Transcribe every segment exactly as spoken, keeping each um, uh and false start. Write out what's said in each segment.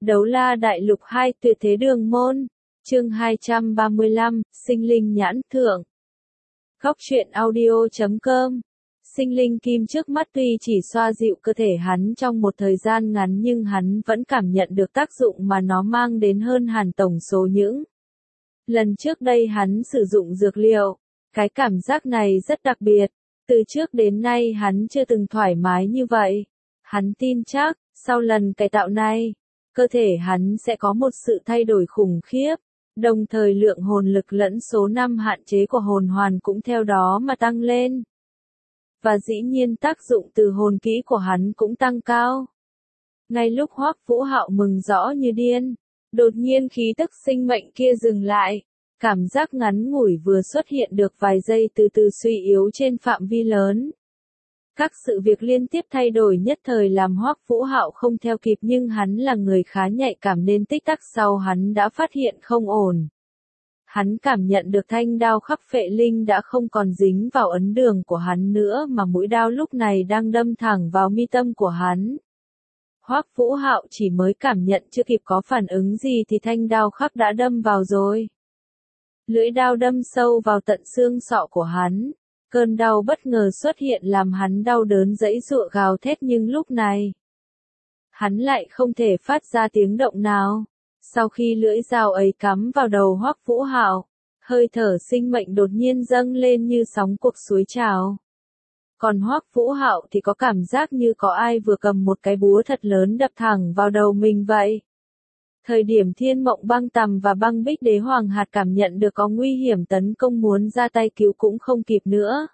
Đấu la đại lục hai tuyệt thế đường môn. Chương hai trăm ba mươi lăm, sinh linh nhãn thượng. Góc truyện audio chấm com. Sinh linh kim trước mắt tuy chỉ xoa dịu cơ thể hắn trong một thời gian ngắn nhưng hắn vẫn cảm nhận được tác dụng mà nó mang đến hơn hẳn tổng số những lần trước đây hắn sử dụng dược liệu. Cái cảm giác này rất đặc biệt. Từ trước đến nay hắn chưa từng thoải mái như vậy. Hắn tin chắc, sau lần cải tạo này, cơ thể hắn sẽ có một sự thay đổi khủng khiếp, đồng thời lượng hồn lực lẫn số năm hạn chế của hồn hoàn cũng theo đó mà tăng lên. Và dĩ nhiên tác dụng từ hồn kỹ của hắn cũng tăng cao. Ngay lúc Hoắc Vũ Hạo mừng rõ như điên, đột nhiên khí tức sinh mệnh kia dừng lại, cảm giác ngắn ngủi vừa xuất hiện được vài giây từ từ suy yếu trên phạm vi lớn. Các sự việc liên tiếp thay đổi nhất thời làm Hoắc Vũ Hạo không theo kịp, nhưng hắn là người khá nhạy cảm nên tích tắc sau hắn đã phát hiện không ổn. Hắn cảm nhận được thanh đao khắc phệ linh đã không còn dính vào ấn đường của hắn nữa mà mũi đao lúc này đang đâm thẳng vào mi tâm của hắn. Hoắc Vũ Hạo chỉ mới cảm nhận chưa kịp có phản ứng gì thì thanh đao khắc đã đâm vào rồi. Lưỡi đao đâm sâu vào tận xương sọ của hắn. Cơn đau bất ngờ xuất hiện làm hắn đau đớn giãy giụa gào thét, nhưng lúc này hắn lại không thể phát ra tiếng động nào. Sau khi lưỡi dao ấy cắm vào đầu Hoắc Vũ Hạo, hơi thở sinh mệnh đột nhiên dâng lên như sóng cuộc suối trào. Còn Hoắc Vũ Hạo thì có cảm giác như có ai vừa cầm một cái búa thật lớn đập thẳng vào đầu mình vậy. Thời điểm Thiên Mộng Băng Tầm và Băng Bích Đế Hoàng Hạt cảm nhận được có nguy hiểm tấn công muốn ra tay cứu cũng không kịp nữa.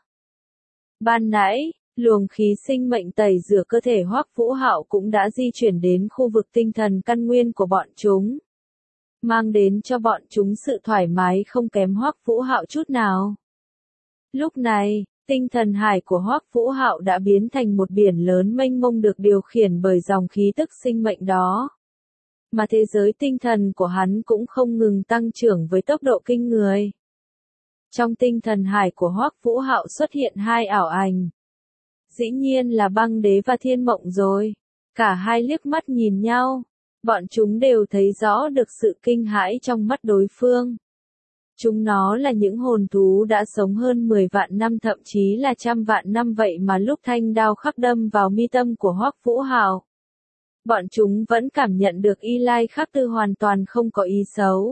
Ban nãy, luồng khí sinh mệnh tẩy rửa cơ thể Hoắc Vũ Hạo cũng đã di chuyển đến khu vực tinh thần căn nguyên của bọn chúng, mang đến cho bọn chúng sự thoải mái không kém Hoắc Vũ Hạo chút nào. Lúc này, tinh thần hải của Hoắc Vũ Hạo đã biến thành một biển lớn mênh mông được điều khiển bởi dòng khí tức sinh mệnh đó. Mà thế giới tinh thần của hắn cũng không ngừng tăng trưởng với tốc độ kinh người. Trong tinh thần hải của Hoắc Vũ Hạo xuất hiện hai ảo ảnh. Dĩ nhiên là Băng Đế và Thiên Mộng rồi. Cả hai liếc mắt nhìn nhau. Bọn chúng đều thấy rõ được sự kinh hãi trong mắt đối phương. Chúng nó là những hồn thú đã sống hơn mười vạn năm, thậm chí là trăm vạn năm, vậy mà lúc thanh đao khắc đâm vào mi tâm của Hoắc Vũ Hạo, bọn chúng vẫn cảm nhận được Y Lai Khắc Tư hoàn toàn không có ý xấu.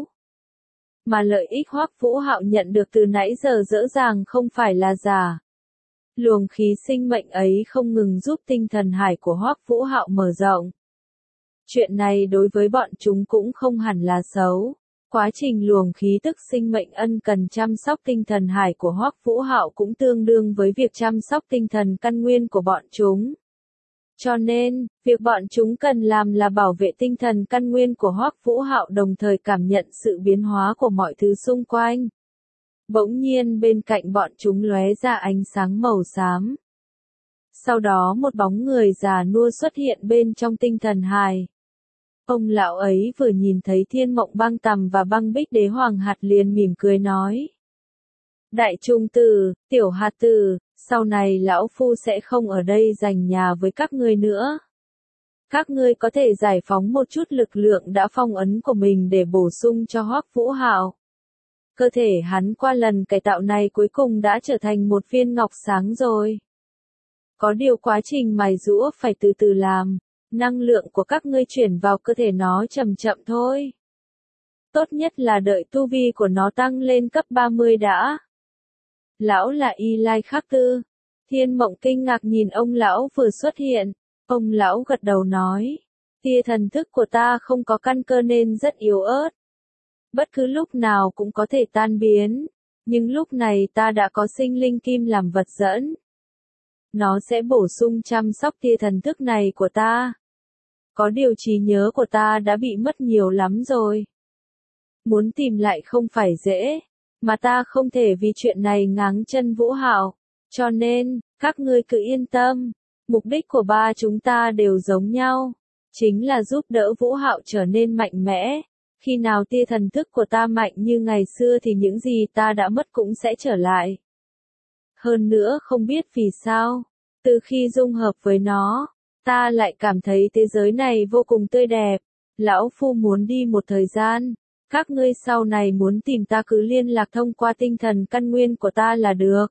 Mà lợi ích Hoắc Vũ Hạo nhận được từ nãy giờ rõ ràng không phải là giả. Luồng khí sinh mệnh ấy không ngừng giúp tinh thần hải của Hoắc Vũ Hạo mở rộng. Chuyện này đối với bọn chúng cũng không hẳn là xấu. Quá trình luồng khí tức sinh mệnh ân cần chăm sóc tinh thần hải của Hoắc Vũ Hạo cũng tương đương với việc chăm sóc tinh thần căn nguyên của bọn chúng. Cho nên, việc bọn chúng cần làm là bảo vệ tinh thần căn nguyên của Hoắc Vũ Hạo, đồng thời cảm nhận sự biến hóa của mọi thứ xung quanh. Bỗng nhiên bên cạnh bọn chúng lóe ra ánh sáng màu xám. Sau đó một bóng người già nua xuất hiện bên trong tinh thần hải. Ông lão ấy vừa nhìn thấy Thiên Mộng Băng Tầm và Băng Bích Đế Hoàng Hạt liền mỉm cười nói: Đại trung tử, tiểu hạt tử, sau này lão phu sẽ không ở đây giành nhà với các ngươi nữa. Các ngươi có thể giải phóng một chút lực lượng đã phong ấn của mình để bổ sung cho Hoắc Vũ Hạo. Cơ thể hắn qua lần cải tạo này cuối cùng đã trở thành một viên ngọc sáng rồi. Có điều quá trình mài giũa phải từ từ làm, năng lượng của các ngươi chuyển vào cơ thể nó chậm chậm thôi. Tốt nhất là đợi tu vi của nó tăng lên cấp ba mươi đã. Lão là Y Lai Khắc Tư. Thiên Mộng kinh ngạc nhìn ông lão vừa xuất hiện. Ông lão gật đầu nói: Tia thần thức của ta không có căn cơ nên rất yếu ớt. Bất cứ lúc nào cũng có thể tan biến. Nhưng lúc này ta đã có sinh linh kim làm vật dẫn. Nó sẽ bổ sung chăm sóc tia thần thức này của ta. Có điều trí nhớ của ta đã bị mất nhiều lắm rồi. Muốn tìm lại không phải dễ. Mà ta không thể vì chuyện này ngáng chân Vũ Hạo. Cho nên, các ngươi cứ yên tâm. Mục đích của ba chúng ta đều giống nhau. Chính là giúp đỡ Vũ Hạo trở nên mạnh mẽ. Khi nào tia thần thức của ta mạnh như ngày xưa thì những gì ta đã mất cũng sẽ trở lại. Hơn nữa không biết vì sao, từ khi dung hợp với nó, ta lại cảm thấy thế giới này vô cùng tươi đẹp. Lão Phu muốn đi một thời gian. Các ngươi sau này muốn tìm ta cứ liên lạc thông qua tinh thần căn nguyên của ta là được.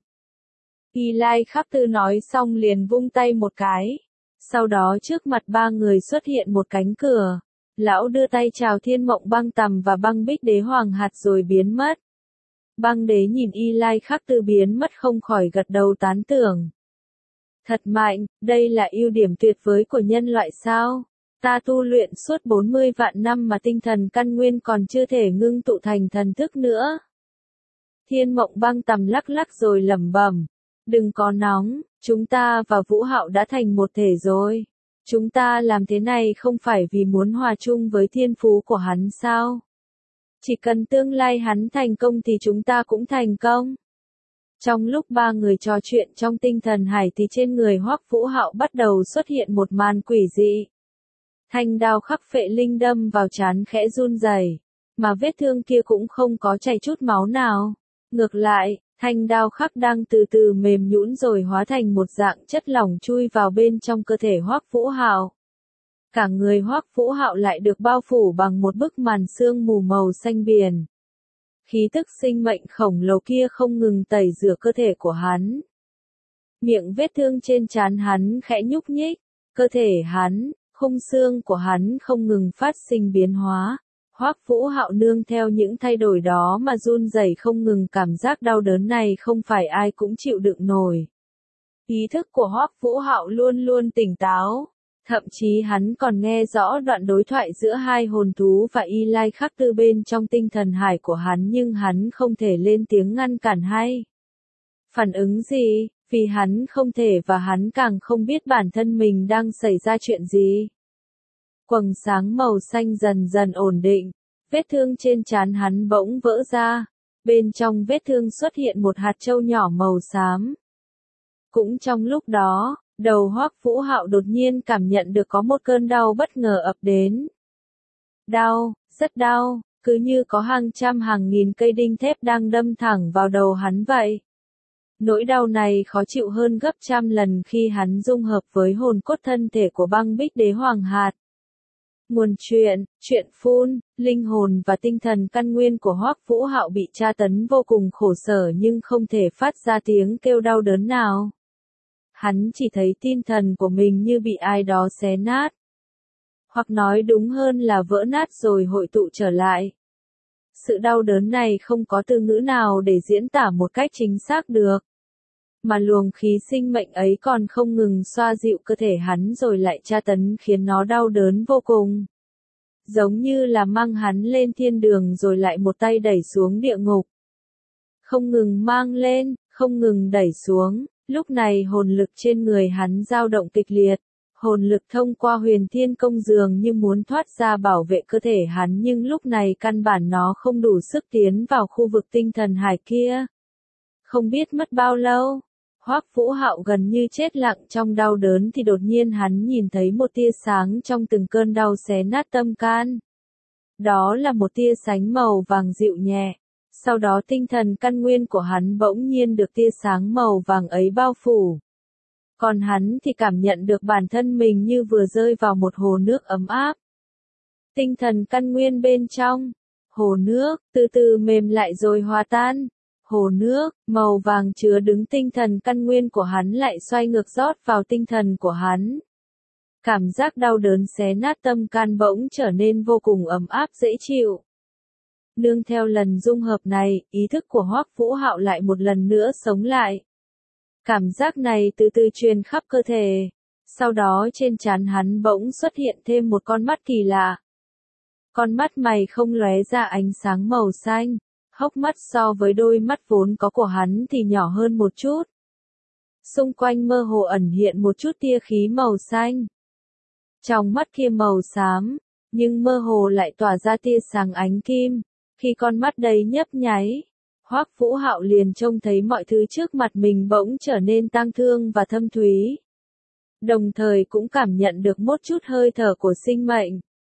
Y Lai Khắc Tư nói xong liền vung tay một cái. Sau đó trước mặt ba người xuất hiện một cánh cửa. Lão đưa tay chào Thiên Mộng Băng Tầm và Băng Bích Đế Hoàng Hạt rồi biến mất. Băng đế nhìn Y Lai Khắc Tư biến mất không khỏi gật đầu tán thưởng. Thật mạnh, đây là ưu điểm tuyệt vời của nhân loại sao? Ta tu luyện suốt bốn mươi vạn năm mà tinh thần căn nguyên còn chưa thể ngưng tụ thành thần thức nữa. Thiên Mộng Băng Tầm lắc lắc rồi lẩm bẩm. Đừng có nóng, chúng ta và Vũ Hạo đã thành một thể rồi. Chúng ta làm thế này không phải vì muốn hòa chung với thiên phú của hắn sao? Chỉ cần tương lai hắn thành công thì chúng ta cũng thành công. Trong lúc ba người trò chuyện trong tinh thần hải thì trên người Hoắc Vũ Hạo bắt đầu xuất hiện một màn quỷ dị. Thanh đao khắc phệ linh đâm vào trán khẽ run rẩy, mà vết thương kia cũng không có chảy chút máu nào. Ngược lại, thanh đao khắc đang từ từ mềm nhũn rồi hóa thành một dạng chất lỏng chui vào bên trong cơ thể Hoắc Vũ Hạo. Cả người Hoắc Vũ Hạo lại được bao phủ bằng một bức màn sương mù màu xanh biển. Khí tức sinh mệnh khổng lồ kia không ngừng tẩy rửa cơ thể của hắn. Miệng vết thương trên trán hắn khẽ nhúc nhích, cơ thể hắn, khung xương của hắn không ngừng phát sinh biến hóa. Hoắc Vũ Hạo nương theo những thay đổi đó mà run rẩy không ngừng, cảm giác đau đớn này không phải ai cũng chịu đựng nổi. Ý thức của Hoắc Vũ Hạo luôn luôn tỉnh táo, thậm chí hắn còn nghe rõ đoạn đối thoại giữa hai hồn thú và Y Lai Khắc Tư bên trong tinh thần hải của hắn, nhưng hắn không thể lên tiếng ngăn cản hay phản ứng gì, vì hắn không thể và hắn càng không biết bản thân mình đang xảy ra chuyện gì. Quầng sáng màu xanh dần dần ổn định, vết thương trên trán hắn bỗng vỡ ra, bên trong vết thương xuất hiện một hạt châu nhỏ màu xám. Cũng trong lúc đó, đầu Hoắc Vũ Hạo đột nhiên cảm nhận được có một cơn đau bất ngờ ập đến. Đau, rất đau, cứ như có hàng trăm hàng nghìn cây đinh thép đang đâm thẳng vào đầu hắn vậy. Nỗi đau này khó chịu hơn gấp trăm lần khi hắn dung hợp với hồn cốt thân thể của Băng Bích Đế Hoàng Hạt. Nguồn chuyện, truyện phun, linh hồn và tinh thần căn nguyên của Hoắc Vũ Hạo bị tra tấn vô cùng khổ sở nhưng không thể phát ra tiếng kêu đau đớn nào. Hắn chỉ thấy tinh thần của mình như bị ai đó xé nát. Hoặc nói đúng hơn là vỡ nát rồi hội tụ trở lại. Sự đau đớn này không có từ ngữ nào để diễn tả một cách chính xác được. Mà luồng khí sinh mệnh ấy còn không ngừng xoa dịu cơ thể hắn rồi lại tra tấn khiến nó đau đớn vô cùng. Giống như là mang hắn lên thiên đường rồi lại một tay đẩy xuống địa ngục. Không ngừng mang lên, không ngừng đẩy xuống, lúc này hồn lực trên người hắn dao động kịch liệt. Hồn lực thông qua huyền thiên công dường như muốn thoát ra bảo vệ cơ thể hắn, nhưng lúc này căn bản nó không đủ sức tiến vào khu vực tinh thần hải kia. Không biết mất bao lâu, Hoắc Vũ Hạo gần như chết lặng trong đau đớn thì đột nhiên hắn nhìn thấy một tia sáng trong từng cơn đau xé nát tâm can. Đó là một tia sánh màu vàng dịu nhẹ. Sau đó tinh thần căn nguyên của hắn bỗng nhiên được tia sáng màu vàng ấy bao phủ. Còn hắn thì cảm nhận được bản thân mình như vừa rơi vào một hồ nước ấm áp. Tinh thần căn nguyên bên trong, hồ nước, từ từ mềm lại rồi hòa tan. Hồ nước, màu vàng chứa đứng tinh thần căn nguyên của hắn lại xoay ngược rót vào tinh thần của hắn. Cảm giác đau đớn xé nát tâm can bỗng trở nên vô cùng ấm áp dễ chịu. Nương theo lần dung hợp này, ý thức của Hoắc Vũ Hạo lại một lần nữa sống lại. Cảm giác này từ từ truyền khắp cơ thể. Sau đó trên trán hắn bỗng xuất hiện thêm một con mắt kỳ lạ. Con mắt mày không lóe ra ánh sáng màu xanh. Hốc mắt so với đôi mắt vốn có của hắn thì nhỏ hơn một chút. Xung quanh mơ hồ ẩn hiện một chút tia khí màu xanh. Trong mắt kia màu xám, nhưng mơ hồ lại tỏa ra tia sáng ánh kim. Khi con mắt đấy nhấp nháy, Hoắc Vũ Hạo liền trông thấy mọi thứ trước mặt mình bỗng trở nên tang thương và thâm thúy. Đồng thời cũng cảm nhận được một chút hơi thở của sinh mệnh.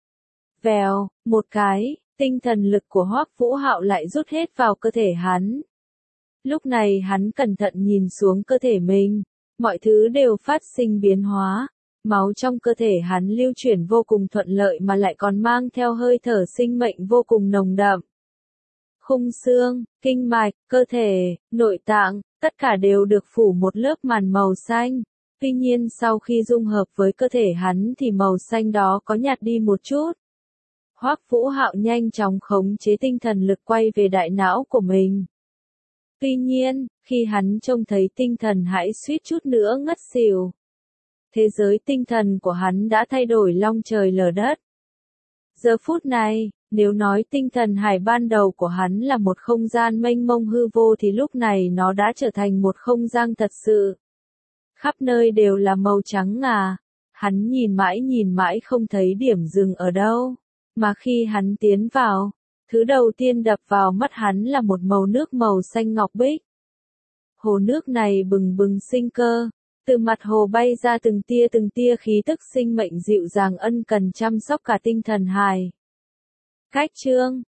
Vèo, một cái, tinh thần lực của Hoắc Vũ Hạo lại rút hết vào cơ thể hắn. Lúc này hắn cẩn thận nhìn xuống cơ thể mình, mọi thứ đều phát sinh biến hóa. Máu trong cơ thể hắn lưu chuyển vô cùng thuận lợi mà lại còn mang theo hơi thở sinh mệnh vô cùng nồng đậm. Khung xương, kinh mạch, cơ thể, nội tạng, tất cả đều được phủ một lớp màn màu xanh. Tuy nhiên sau khi dung hợp với cơ thể hắn thì màu xanh đó có nhạt đi một chút. Hoắc Vũ Hạo nhanh chóng khống chế tinh thần lực quay về đại não của mình. Tuy nhiên, khi hắn trông thấy tinh thần hãi suýt chút nữa ngất xỉu. Thế giới tinh thần của hắn đã thay đổi long trời lở đất. Giờ phút này, nếu nói tinh thần hải ban đầu của hắn là một không gian mênh mông hư vô thì lúc này nó đã trở thành một không gian thật sự. Khắp nơi đều là màu trắng ngà. Hắn nhìn mãi nhìn mãi không thấy điểm dừng ở đâu. Mà khi hắn tiến vào, thứ đầu tiên đập vào mắt hắn là một màu nước màu xanh ngọc bích. Hồ nước này bừng bừng sinh cơ. Từ mặt hồ bay ra từng tia từng tia khí tức sinh mệnh dịu dàng ân cần chăm sóc cả tinh thần hài. Cách chương